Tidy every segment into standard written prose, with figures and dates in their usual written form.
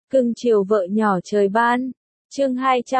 Cưng chiều vợ nhỏ trời ban. Chương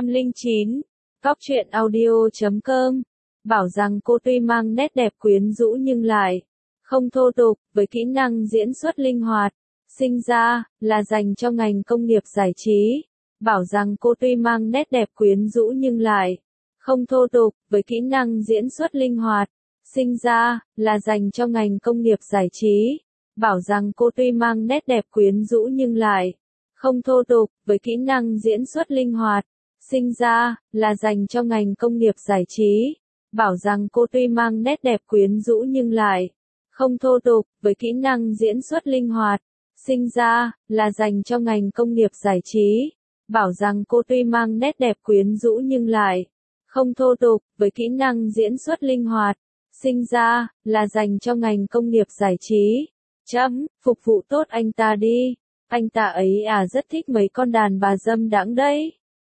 209. Cóc truyện audio.com. Bảo rằng cô tuy mang nét đẹp quyến rũ nhưng lại không thô tục, với kỹ năng diễn xuất linh hoạt, sinh ra là dành cho ngành công nghiệp giải trí. Bảo rằng cô tuy mang nét đẹp quyến rũ nhưng lại không thô tục, với kỹ năng diễn xuất linh hoạt, sinh ra là dành cho ngành công nghiệp giải trí. Bảo rằng cô tuy mang nét đẹp quyến rũ nhưng lại không thô tục, với kỹ năng diễn xuất linh hoạt, sinh ra là dành cho ngành công nghiệp giải trí. Bảo rằng cô tuy mang nét đẹp quyến rũ nhưng lại không thô tục, với kỹ năng diễn xuất linh hoạt, sinh ra là dành cho ngành công nghiệp giải trí. Bảo rằng cô tuy mang nét đẹp quyến rũ nhưng lại không thô tục, với kỹ năng diễn xuất linh hoạt, sinh ra là dành cho ngành công nghiệp giải trí. Phục vụ tốt anh ta đi. Anh ta ấy rất thích mấy con đàn bà dâm đãng đấy.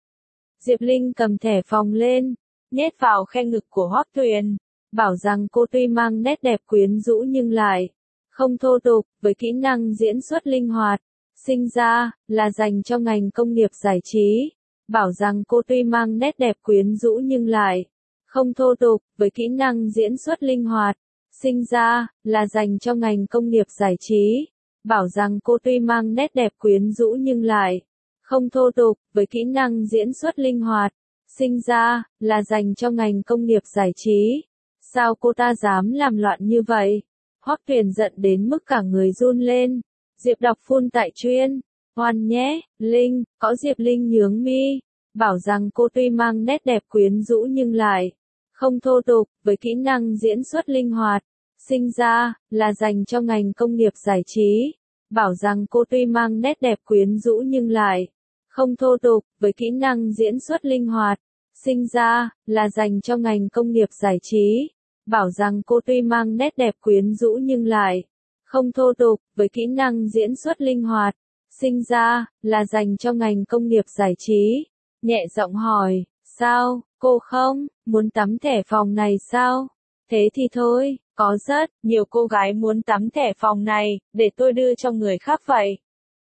Diệp Linh cầm thẻ phòng lên, nhét vào khe ngực của Hoắc Tuyền. Bảo rằng cô tuy mang nét đẹp quyến rũ nhưng lại không thô tục, với kỹ năng diễn xuất linh hoạt, sinh ra là dành cho ngành công nghiệp giải trí. Bảo rằng cô tuy mang nét đẹp quyến rũ nhưng lại không thô tục, với kỹ năng diễn xuất linh hoạt, sinh ra là dành cho ngành công nghiệp giải trí. Bảo rằng cô tuy mang nét đẹp quyến rũ nhưng lại không thô tục, với kỹ năng diễn xuất linh hoạt, sinh ra là dành cho ngành công nghiệp giải trí. Sao cô ta dám làm loạn như vậy? Hoắc Tuyền giận đến mức cả người run lên. Diệp đọc phun tại chuyên. Ngoan nhé, Linh, có Diệp Linh nhướng mi. Bảo rằng cô tuy mang nét đẹp quyến rũ nhưng lại không thô tục, với kỹ năng diễn xuất linh hoạt, sinh ra là dành cho ngành công nghiệp giải trí. Bảo rằng cô tuy mang nét đẹp quyến rũ nhưng lại không thô tục, với kỹ năng diễn xuất linh hoạt, sinh ra là dành cho ngành công nghiệp giải trí. Bảo rằng cô tuy mang nét đẹp quyến rũ nhưng lại không thô tục, với kỹ năng diễn xuất linh hoạt, sinh ra là dành cho ngành công nghiệp giải trí. Nhẹ giọng hỏi, sao, cô không muốn tắm thẻ phòng này sao? Thế thì thôi, có rất nhiều cô gái muốn tắm thẻ phòng này, để tôi đưa cho người khác vậy.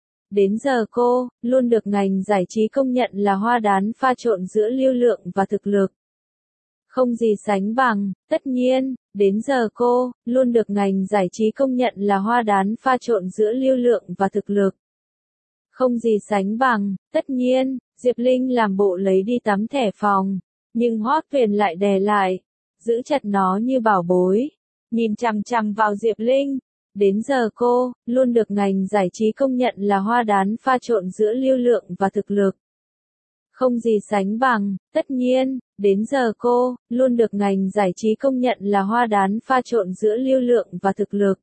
Đến giờ cô luôn được ngành giải trí công nhận là hoa đán pha trộn giữa lưu lượng và thực lực. Không gì sánh bằng, tất nhiên, đến giờ cô luôn được ngành giải trí công nhận là hoa đán pha trộn giữa lưu lượng và thực lực. Không gì sánh bằng, tất nhiên, Diệp Linh làm bộ lấy đi tắm thẻ phòng, nhưng Hoắc Tuyền lại đè lại, giữ chặt nó như bảo bối, nhìn chằm chằm vào Diệp Linh. Đến giờ cô luôn được ngành giải trí công nhận là hoa đán pha trộn giữa lưu lượng và thực lực. Không gì sánh bằng, tất nhiên, đến giờ cô luôn được ngành giải trí công nhận là hoa đán pha trộn giữa lưu lượng và thực lực.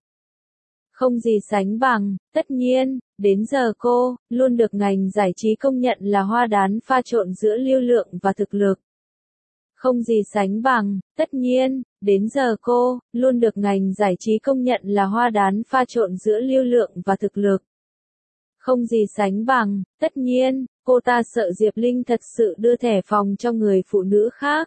Không gì sánh bằng, tất nhiên, đến giờ cô luôn được ngành giải trí công nhận là hoa đán pha trộn giữa lưu lượng và thực lực. Không gì sánh bằng, tất nhiên, đến giờ cô luôn được ngành giải trí công nhận là hoa đán pha trộn giữa lưu lượng và thực lực. Không gì sánh bằng, tất nhiên, cô ta sợ Diệp Linh thật sự đưa thẻ phòng cho người phụ nữ khác.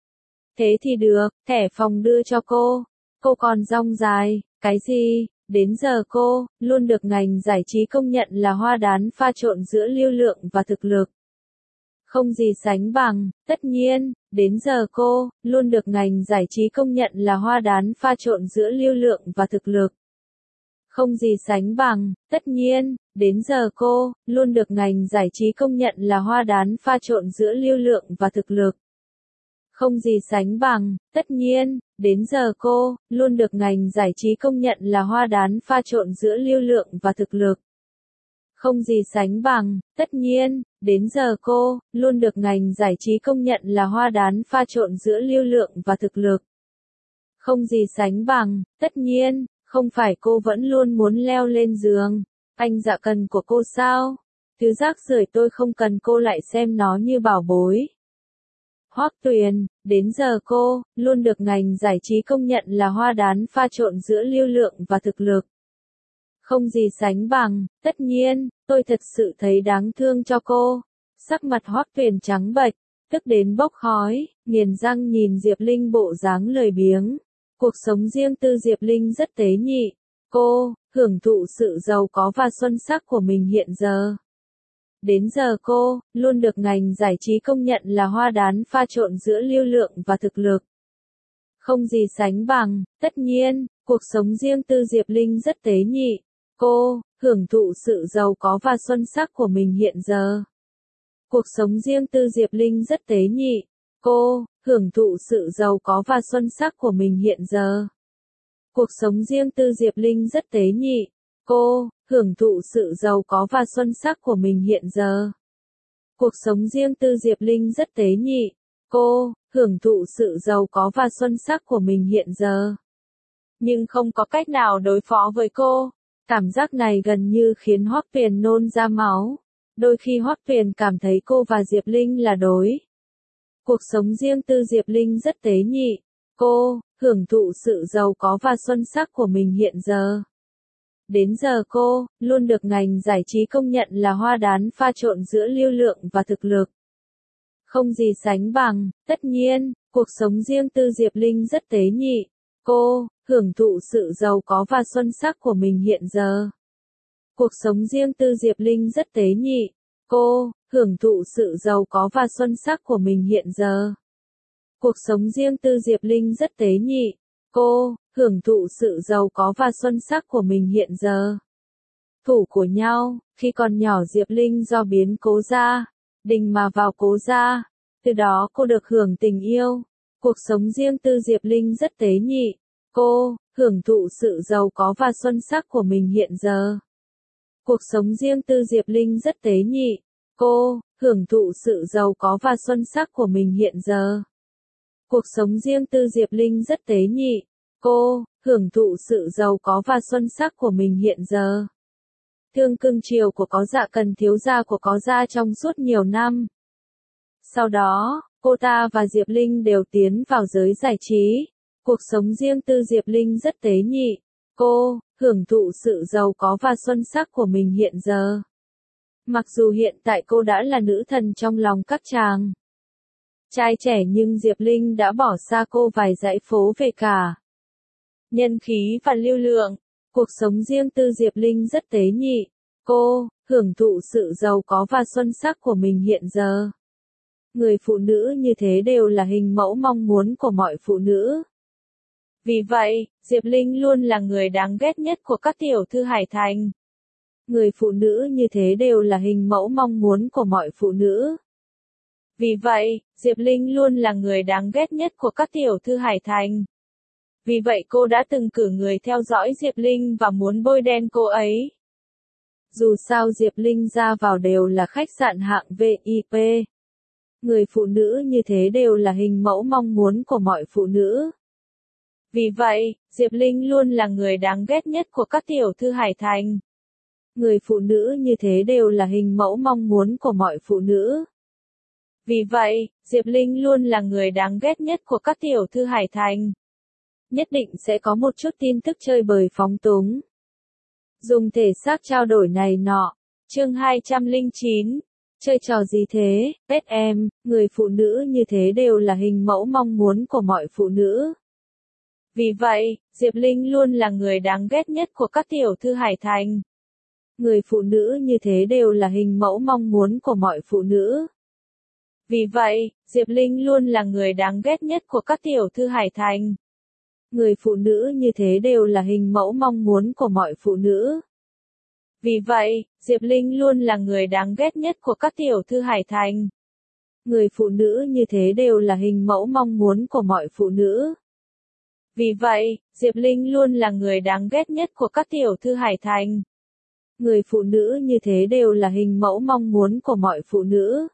Thế thì được, thẻ phòng đưa cho cô. Cô còn dong dài, cái gì? Đến giờ cô luôn được ngành giải trí công nhận là hoa đán pha trộn giữa lưu lượng và thực lực. Không gì sánh bằng, tất nhiên, đến giờ cô luôn được ngành giải trí công nhận là hoa đán pha trộn giữa lưu lượng và thực lực. Không gì sánh bằng, tất nhiên, đến giờ cô luôn được ngành giải trí công nhận là hoa đán pha trộn giữa lưu lượng và thực lực. Không gì sánh bằng, tất nhiên, đến giờ cô luôn được ngành giải trí công nhận là hoa đán pha trộn giữa lưu lượng và thực lực. Không gì sánh bằng, tất nhiên, đến giờ cô luôn được ngành giải trí công nhận là hoa đán pha trộn giữa lưu lượng và thực lực. Không gì sánh bằng, tất nhiên, không phải cô vẫn luôn muốn leo lên giường anh dạ cần của cô sao? Thứ rác rưởi tôi không cần cô lại xem nó như bảo bối. Hoắc Tuyền, đến giờ cô luôn được ngành giải trí công nhận là hoa đán pha trộn giữa lưu lượng và thực lực. Không gì sánh bằng, tất nhiên, tôi thật sự thấy đáng thương cho cô. Sắc mặt Hoắc Tuyền trắng bệch, tức đến bốc khói, nghiền răng nhìn Diệp Linh bộ dáng lười biếng. Cuộc sống riêng tư Diệp Linh rất tế nhị. Cô hưởng thụ sự giàu có và xuân sắc của mình hiện giờ. Đến giờ cô, luôn được ngành giải trí công nhận là hoa đán pha trộn giữa lưu lượng và thực lực. Không gì sánh bằng, tất nhiên, cuộc sống riêng tư Diệp Linh rất tế nhị. Cô, hưởng thụ sự giàu có và xuân sắc của mình hiện giờ. Cuộc sống riêng tư Diệp Linh rất tế nhị. Cô, hưởng thụ sự giàu có và xuân sắc của mình hiện giờ. Cuộc sống riêng tư Diệp Linh rất tế nhị. Cô, hưởng thụ sự giàu có và xuân sắc của mình hiện giờ. Cuộc sống riêng tư Diệp Linh rất tế nhị. Cô, hưởng thụ sự giàu có và xuân sắc của mình hiện giờ. Nhưng không có cách nào đối phó với cô. Cảm giác này gần như khiến Hoắc Tuyền nôn ra máu. Đôi khi Hoắc Tuyền cảm thấy cô và Diệp Linh là đối. Cuộc sống riêng tư Diệp Linh rất tế nhị. Cô, hưởng thụ sự giàu có và xuân sắc của mình hiện giờ. Đến giờ cô, luôn được ngành giải trí công nhận là hoa đán pha trộn giữa lưu lượng và thực lực. Không gì sánh bằng, tất nhiên, cuộc sống riêng tư Diệp Linh rất tế nhị. Cô, hưởng thụ sự giàu có và xuân sắc của mình hiện giờ. Cuộc sống riêng tư Diệp Linh rất tế nhị. Cô, hưởng thụ sự giàu có và xuân sắc của mình hiện giờ. Cuộc sống riêng tư Diệp Linh rất tế nhị. Cô, hưởng thụ sự giàu có và xuân sắc của mình hiện giờ. Thủ của nhau, khi còn nhỏ Diệp Linh do biến cố gia đình mà vào cố gia. Từ đó cô được hưởng tình yêu. Cuộc sống riêng tư Diệp Linh rất tế nhị. Cô, hưởng thụ sự giàu có và xuân sắc của mình hiện giờ. Cuộc sống riêng tư Diệp Linh rất tế nhị. Cô, hưởng thụ sự giàu có và xuân sắc của mình hiện giờ. Cuộc sống riêng tư Diệp Linh rất tế nhị. Cô, hưởng thụ sự giàu có và xuân sắc của mình hiện giờ. Thương cưng chiều của có dạ cần thiếu gia của có gia trong suốt nhiều năm. Sau đó, cô ta và Diệp Linh đều tiến vào giới giải trí. Cuộc sống riêng tư Diệp Linh rất tế nhị. Cô, hưởng thụ sự giàu có và xuân sắc của mình hiện giờ. Mặc dù hiện tại cô đã là nữ thần trong lòng các chàng trai trẻ nhưng Diệp Linh đã bỏ xa cô vài dãy phố về cả nhân khí và lưu lượng. Cuộc sống riêng tư Diệp Linh rất tế nhị. Cô, hưởng thụ sự giàu có và xuân sắc của mình hiện giờ. Người phụ nữ như thế đều là hình mẫu mong muốn của mọi phụ nữ. Vì vậy, Diệp Linh luôn là người đáng ghét nhất của các tiểu thư Hải Thành. Người phụ nữ như thế đều là hình mẫu mong muốn của mọi phụ nữ. Vì vậy, Diệp Linh luôn là người đáng ghét nhất của các tiểu thư Hải Thành. Vì vậy cô đã từng cử người theo dõi Diệp Linh và muốn bôi đen cô ấy. Dù sao Diệp Linh ra vào đều là khách sạn hạng VIP. Người phụ nữ như thế đều là hình mẫu mong muốn của mọi phụ nữ. Vì vậy, Diệp Linh luôn là người đáng ghét nhất của các tiểu thư Hải Thành. Người phụ nữ như thế đều là hình mẫu mong muốn của mọi phụ nữ. Vì vậy, Diệp Linh luôn là người đáng ghét nhất của các tiểu thư Hải Thành. Nhất định sẽ có một chút tin tức chơi bời phóng túng. Dùng thể xác trao đổi này nọ. Chương 209. Chơi trò gì thế, pet em, người phụ nữ như thế đều là hình mẫu mong muốn của mọi phụ nữ. Vì vậy, Diệp Linh luôn là người đáng ghét nhất của các tiểu thư Hải Thành. Người phụ nữ như thế đều là hình mẫu mong muốn của mọi phụ nữ. Vì vậy, Diệp Linh luôn là người đáng ghét nhất của các tiểu thư Hải Thành. Người phụ nữ như thế đều là hình mẫu mong muốn của mọi phụ nữ. Vì vậy, Diệp Linh luôn là người đáng ghét nhất của các tiểu thư Hải Thành. Người phụ nữ như thế đều là hình mẫu mong muốn của mọi phụ nữ. Vì vậy, Diệp Linh luôn là người đáng ghét nhất của các tiểu thư Hải Thành. Người phụ nữ như thế đều là hình mẫu mong muốn của mọi phụ nữ.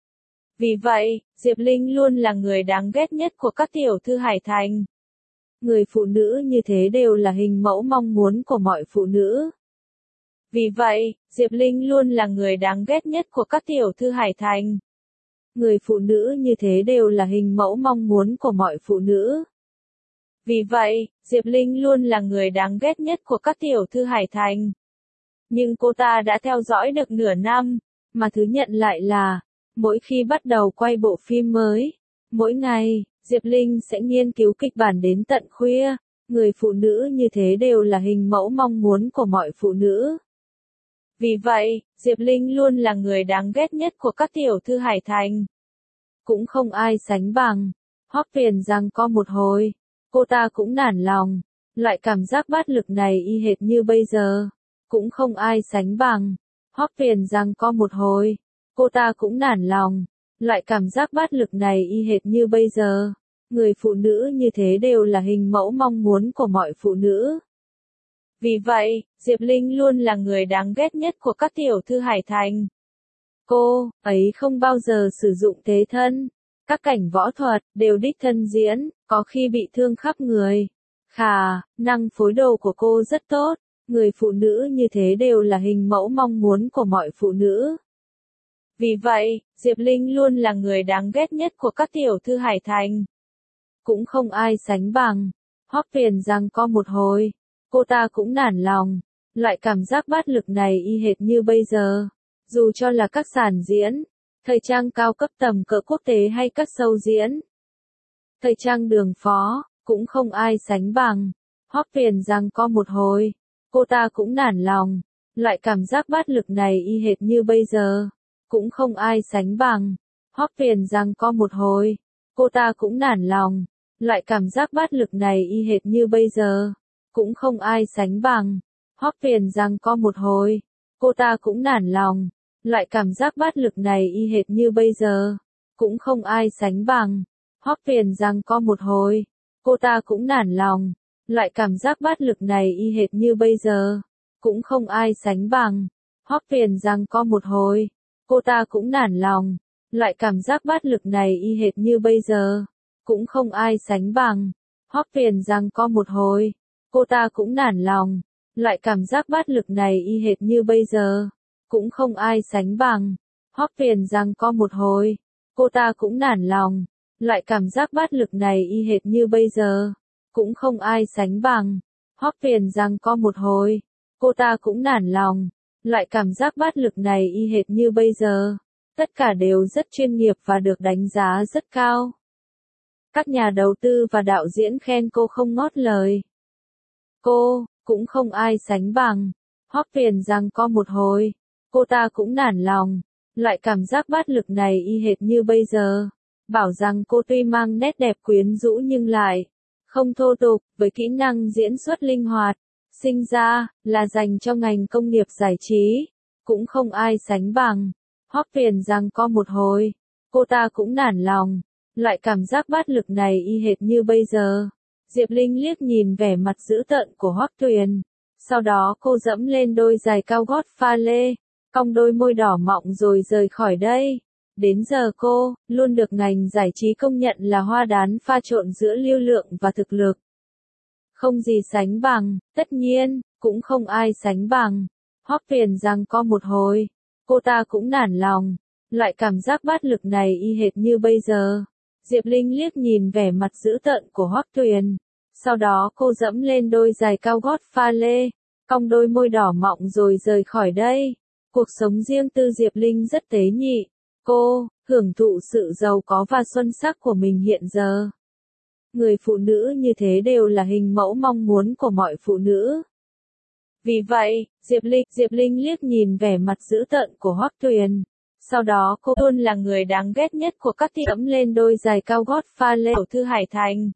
Vì vậy, Diệp Linh luôn là người đáng ghét nhất của các tiểu thư Hải Thành. Người phụ nữ như thế đều là hình mẫu mong muốn của mọi phụ nữ. Vì vậy, Diệp Linh luôn là người đáng ghét nhất của các tiểu thư Hải Thành. Người phụ nữ như thế đều là hình mẫu mong muốn của mọi phụ nữ. Vì vậy, Diệp Linh luôn là người đáng ghét nhất của các tiểu thư Hải Thành. Nhưng cô ta đã theo dõi được nửa năm, mà thứ nhận lại là, mỗi khi bắt đầu quay bộ phim mới, mỗi ngày, Diệp Linh sẽ nghiên cứu kịch bản đến tận khuya. Người phụ nữ như thế đều là hình mẫu mong muốn của mọi phụ nữ. Vì vậy, Diệp Linh luôn là người đáng ghét nhất của các tiểu thư Hải Thành. Cũng không ai sánh bằng. Hoắc Tuyền rằng có một hồi, cô ta cũng nản lòng. Loại cảm giác bát lực này y hệt như bây giờ. Cũng không ai sánh bằng. Hoắc Tuyền rằng có một hồi, cô ta cũng nản lòng. Loại cảm giác bát lực này y hệt như bây giờ. Người phụ nữ như thế đều là hình mẫu mong muốn của mọi phụ nữ. Vì vậy, Diệp Linh luôn là người đáng ghét nhất của các tiểu thư Hải Thành. Cô ấy không bao giờ sử dụng thế thân. Các cảnh võ thuật đều đích thân diễn, có khi bị thương khắp người. Khà, năng phối đồ của cô rất tốt. Người phụ nữ như thế đều là hình mẫu mong muốn của mọi phụ nữ. Vì vậy, Diệp Linh luôn là người đáng ghét nhất của các tiểu thư Hải Thành. Cũng không ai sánh bằng. Hoắc Tuyền rằng có một hồi, cô ta cũng nản lòng. Loại cảm giác bát lực này y hệt như bây giờ. Dù cho là các sàn diễn, thời trang cao cấp tầm cỡ quốc tế hay các show diễn, thời trang đường phố, cũng không ai sánh bằng. Hoắc Tuyền rằng có một hồi, cô ta cũng nản lòng. Loại cảm giác bát lực này y hệt như bây giờ. Cũng không ai sánh bằng. Hoắc Tuyền rằng có một hồi, cô ta cũng nản lòng. Loại cảm giác bát lực này y hệt như bây giờ. Cũng không ai sánh bằng. Hoắc Tuyền rằng có một hồi, cô ta cũng nản lòng. Loại cảm giác bát lực này y hệt như bây giờ. Cũng không ai sánh bằng. Hoắc Tuyền rằng có một hồi, cô ta cũng nản lòng. Loại cảm giác bát lực này y hệt như bây giờ. Cũng không ai sánh bằng. Hoắc Tuyền rằng có một hồi, cô ta cũng nản lòng. Loại cảm giác bát lực này y hệt như bây giờ. Cũng không ai sánh bằng. Hoắc Tuyền rằng có một hồi, cô ta cũng nản lòng. Loại cảm giác bát lực này y hệt như bây giờ. Cũng không ai sánh bằng. Hoắc Tuyền rằng có một hồi, cô ta cũng nản lòng. Loại cảm giác bát lực này y hệt như bây giờ. Cũng không ai sánh bằng. Hoắc Tuyền rằng có một hồi, cô ta cũng nản lòng. Loại cảm giác bát lực này y hệt như bây giờ. Tất cả đều rất chuyên nghiệp và được đánh giá rất cao. Các nhà đầu tư và đạo diễn khen cô không ngót lời. Cô cũng không ai sánh bằng. Hoắc Tuyền rằng có một hồi, cô ta cũng nản lòng. Loại cảm giác bát lực này y hệt như bây giờ. Bảo rằng cô tuy mang nét đẹp quyến rũ nhưng lại không thô tục, với kỹ năng diễn xuất linh hoạt, sinh ra là dành cho ngành công nghiệp giải trí, cũng không ai sánh bằng. Hoắc Tuyền rằng có một hồi, cô ta cũng nản lòng. Loại cảm giác bát lực này y hệt như bây giờ. Diệp Linh liếc nhìn vẻ mặt dữ tợn của Hoắc Tuyền. Sau đó cô dẫm lên đôi giày cao gót pha lê, cong đôi môi đỏ mọng rồi rời khỏi đây. Đến giờ cô, luôn được ngành giải trí công nhận là hoa đán pha trộn giữa lưu lượng và thực lực. Không gì sánh bằng, tất nhiên, cũng không ai sánh bằng. Hoắc Tuyền rằng có một hồi, cô ta cũng nản lòng. Loại cảm giác bát lực này y hệt như bây giờ. Diệp Linh liếc nhìn vẻ mặt dữ tợn của Hoắc Tuyền. Sau đó cô dẫm lên đôi giày cao gót pha lê, cong đôi môi đỏ mọng rồi rời khỏi đây. Cuộc sống riêng tư Diệp Linh rất tế nhị. Cô hưởng thụ sự giàu có và xuân sắc của mình hiện giờ. Người phụ nữ như thế đều là hình mẫu mong muốn của mọi phụ nữ. Vì vậy, Diệp Linh liếc nhìn vẻ mặt dữ tợn của Hoắc Tuyền. Sau đó cô luôn là người đáng ghét nhất của các thị dẫm lên đôi giày cao gót pha lê tiểu thư Hải Thành.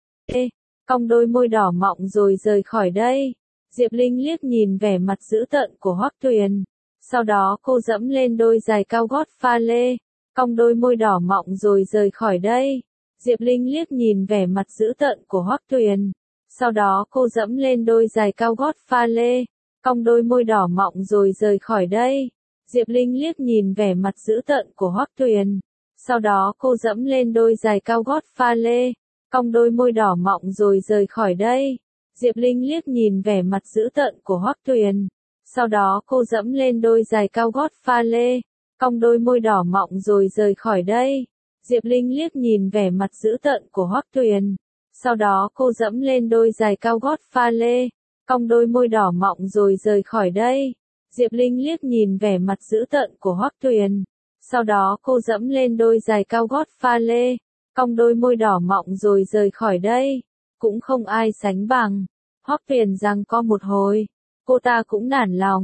Cong đôi môi đỏ mọng rồi rời khỏi đây. Diệp Linh liếc nhìn vẻ mặt dữ tợn của Hoắc Tuyền. Sau đó cô dẫm lên đôi giày cao gót pha lê, cong đôi môi đỏ mọng rồi rời khỏi đây. Diệp Linh liếc nhìn vẻ mặt dữ tợn của Hoắc Tuyền. Sau đó cô dẫm lên đôi giày cao gót pha lê, cong đôi môi đỏ mọng rồi rời khỏi đây. Diệp Linh liếc nhìn vẻ mặt dữ tợn của Hoắc Tuyền. Sau đó cô dẫm lên đôi giày cao gót pha lê, cong đôi môi đỏ mọng rồi rời khỏi đây. Diệp Linh liếc nhìn vẻ mặt dữ tợn của Hoắc Tuyền. Sau đó cô dẫm lên đôi giày cao gót pha lê, cong đôi môi đỏ mọng rồi rời khỏi đây. Diệp Linh liếc nhìn vẻ mặt dữ tợn của Hoắc Tuyền. Sau đó cô dẫm lên đôi giày cao gót pha lê, cong đôi môi đỏ mọng rồi rời khỏi đây. Diệp Linh liếc nhìn vẻ mặt dữ tợn của Hoắc Tuyền. Sau đó cô dẫm lên đôi giày cao gót pha lê, cong đôi môi đỏ mọng rồi rời khỏi đây. Cũng không ai sánh bằng. Hoắc Tuyền rằng có một hồi, cô ta cũng nản lòng.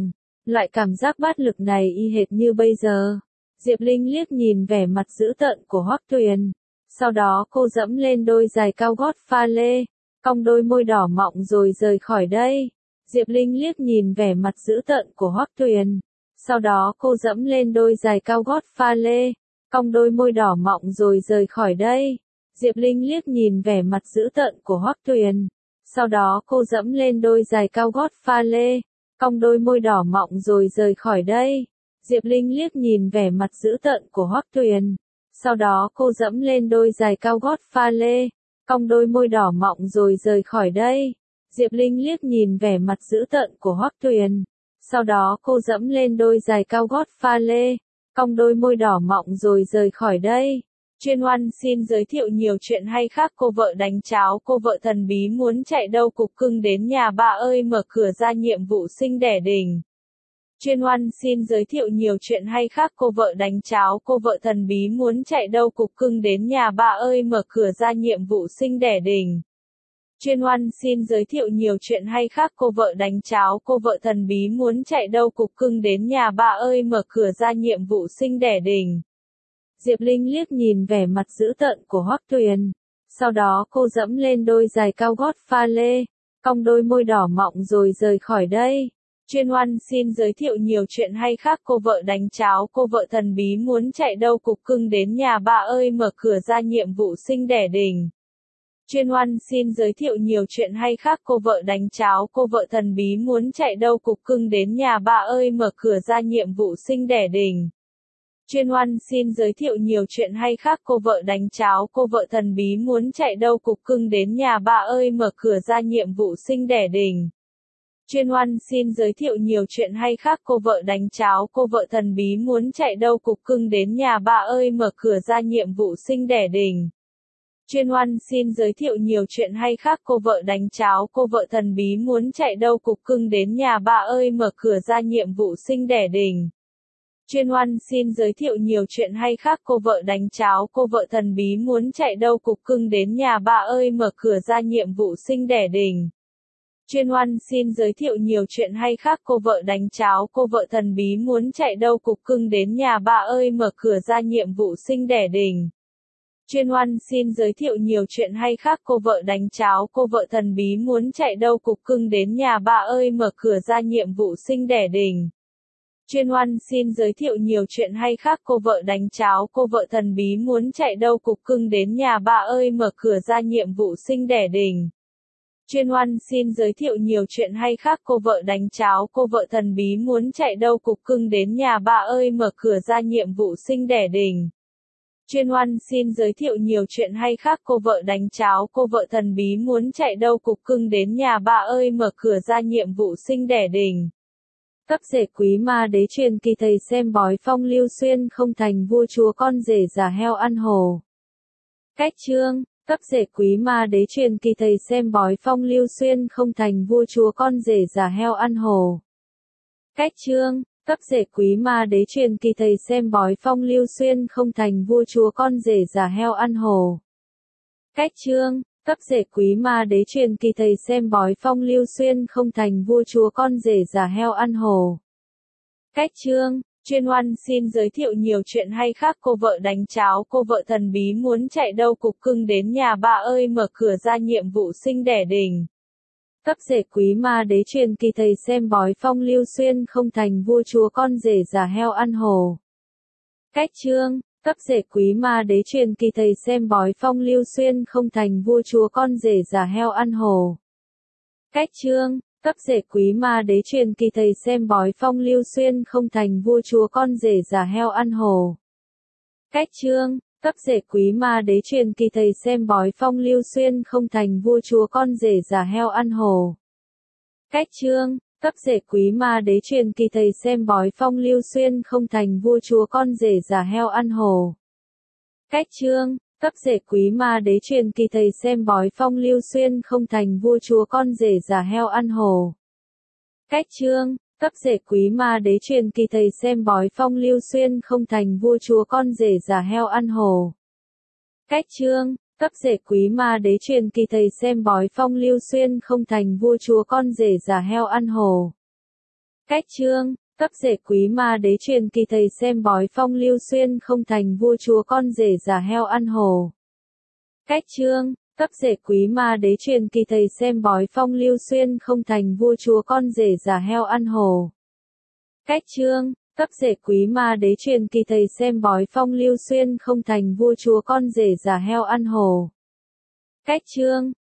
Loại cảm giác bát lực này y hệt như bây giờ. Diệp Linh liếc nhìn vẻ mặt dữ tợn của Hoắc Tuyền. Sau đó cô dẫm lên đôi giày cao gót pha lê, cong đôi môi đỏ mọng rồi rời khỏi đây. Diệp Linh liếc nhìn vẻ mặt dữ tợn của Hoắc Tuyền. Sau đó cô dẫm lên đôi giày cao gót pha lê, cong đôi môi đỏ mọng rồi rời khỏi đây. Diệp Linh liếc nhìn vẻ mặt dữ tợn của Hoắc Tuyền. Sau đó cô dẫm lên đôi giày cao gót pha lê, cong đôi môi đỏ mọng rồi rời khỏi đây. Diệp Linh liếc nhìn vẻ mặt dữ tợn của Hoắc Tuyền. Sau đó cô dẫm lên đôi giày cao gót pha lê, cong đôi môi đỏ mọng rồi rời khỏi đây. Diệp Linh liếc nhìn vẻ mặt dữ tợn của Hoắc Tuyền. Sau đó cô dẫm lên đôi giày cao gót pha lê, cong đôi môi đỏ mọng rồi rời khỏi đây. Chuyên Oan xin giới thiệu nhiều chuyện hay khác. Cô vợ đánh cháo. Cô vợ thần bí muốn chạy đâu cục cưng đến nhà bà ơi mở cửa ra nhiệm vụ sinh đẻ đình. Chuyên Oan xin giới thiệu nhiều chuyện hay khác. Cô vợ đánh cháo. Cô vợ thần bí muốn chạy đâu cục cưng đến nhà bà ơi mở cửa ra nhiệm vụ sinh đẻ đình. Chuyên Oan xin giới thiệu nhiều chuyện hay khác. Cô vợ đánh cháo. Cô vợ thần bí muốn chạy đâu cục cưng đến nhà bà ơi mở cửa ra nhiệm vụ sinh đẻ đình. Diệp Linh liếc nhìn vẻ mặt dữ tợn của Hoắc Tuyền. Sau đó cô dẫm lên đôi giày cao gót pha lê, cong đôi môi đỏ mọng rồi rời khỏi đây. Chuyên Oan xin giới thiệu nhiều chuyện hay khác. Cô vợ đánh cháo. Cô vợ thần bí muốn chạy đâu cục cưng đến nhà bà ơi mở cửa ra nhiệm vụ sinh đẻ đình. Chuyên Oan xin giới thiệu nhiều chuyện hay khác. Cô vợ đánh cháo. Cô vợ thần bí muốn chạy đâu cục cưng đến nhà bà ơi mở cửa ra nhiệm vụ sinh đẻ đình. Chuyên Oan xin giới thiệu nhiều chuyện hay khác. Cô vợ đánh cháo. Cô vợ thần bí muốn chạy đâu cục cưng đến nhà bà ơi mở cửa ra nhiệm vụ sinh đẻ đình. Chuyên Oan xin giới thiệu nhiều chuyện hay khác. Cô vợ đánh cháo. Cô vợ thần bí muốn chạy đâu cục cưng đến nhà bà ơi mở cửa ra nhiệm vụ sinh đẻ đình. Chuyên Oan xin giới thiệu nhiều chuyện hay khác. Cô vợ đánh cháo. Cô vợ thần bí muốn chạy đâu cục cưng đến nhà bà ơi mở cửa ra nhiệm vụ sinh đẻ đình. Chuyên Oan xin giới thiệu nhiều chuyện hay khác. Cô vợ đánh cháo. Cô vợ thần bí muốn chạy đâu cục cưng đến nhà bà ơi mở cửa ra nhiệm vụ sinh đẻ đình. Chuyên Oan xin giới thiệu nhiều chuyện hay khác. Cô vợ đánh cháo. Cô vợ thần bí muốn chạy đâu cục cưng đến nhà bà ơi mở cửa ra nhiệm vụ sinh đẻ đình. Chuyên Oan xin giới thiệu nhiều chuyện hay khác. Cô vợ đánh cháo. Cô vợ thần bí muốn chạy đâu cục cưng đến nhà bà ơi mở cửa ra nhiệm vụ sinh đẻ đình. Chuyên Oan xin giới thiệu nhiều chuyện hay khác. Cô vợ đánh cháo. Cô vợ thần bí muốn chạy đâu cục cưng đến nhà bà ơi mở cửa ra nhiệm vụ sinh đẻ đình. Chuyên Oan xin giới thiệu nhiều chuyện hay khác. Cô vợ đánh cháo. Cô vợ thần bí muốn chạy đâu cục cưng đến nhà bà ơi mở cửa ra nhiệm vụ sinh đẻ đình. Chuyên Oan xin giới thiệu nhiều chuyện hay khác. Cô vợ đánh cháo. Cô vợ thần bí muốn chạy đâu cục cưng đến nhà bà ơi mở cửa ra nhiệm vụ sinh đẻ đình. Cấp rể quý ma đế truyền kỳ thầy xem bói phong lưu xuyên không thành vua chúa con rể giả heo ăn hồ. Cách chương, cấp rể quý ma đế truyền kỳ thầy xem bói phong lưu xuyên không thành vua chúa con rể giả heo ăn hồ. Cách chương, cấp rể quý ma đế truyền kỳ thầy xem bói phong lưu xuyên không thành vua chúa con rể giả heo ăn hồ. Cách chương, cấp rể quý ma đế truyền kỳ thầy xem bói phong lưu xuyên không thành vua chúa con rể giả heo ăn hồ. Cách chương, Chuyên Oan xin giới thiệu nhiều chuyện hay khác. Cô vợ đánh cháo. Cô vợ thần bí muốn chạy đâu cục cưng đến nhà bà ơi mở cửa ra nhiệm vụ sinh đẻ đình. Cấp rể quý ma đế truyền kỳ thầy xem bói phong lưu xuyên không thành vua chúa con rể giả heo ăn hồ. Cách chương, cấp rể quý ma đế truyền kỳ thầy xem bói phong lưu xuyên không thành vua chúa con rể giả heo ăn hồ. Cách chương, cấp rể quý ma đế truyền kỳ thầy xem bói phong lưu xuyên không thành vua chúa con rể giả heo ăn hồ. Cách chương, cấp rể quý ma đế truyền kỳ thầy xem bói phong lưu xuyên không thành vua chúa con rể giả heo ăn hồ. Cách chương, cấp rể quý ma đế truyền kỳ thầy xem bói phong lưu xuyên không thành vua chúa con rể giả heo ăn hồ. Cách chương, cấp rể quý ma đế truyền kỳ thầy xem bói phong lưu xuyên không thành vua chúa con rể giả heo ăn hồ. Cách chương, cấp rể quý ma đế truyền kỳ thầy xem bói phong lưu xuyên không thành vua chúa con rể giả heo ăn hồ. Cách chương, cấp rể quý ma đế truyền kỳ thầy xem bói phong lưu xuyên không thành vua chúa con rể giả heo ăn hồ. Cách chương, Cấp rể quý ma đế truyền kỳ thầy xem bói phong Lưu Xuyên không thành vua chúa con rể giả heo ăn hổ. Cách chương, cấp rể quý ma đế truyền kỳ thầy xem bói phong Lưu Xuyên không thành vua chúa con rể giả heo ăn hổ. Cách chương, cấp rể quý ma đế truyền kỳ thầy xem bói phong Lưu Xuyên không thành vua chúa con rể giả heo ăn hổ. Cách chương.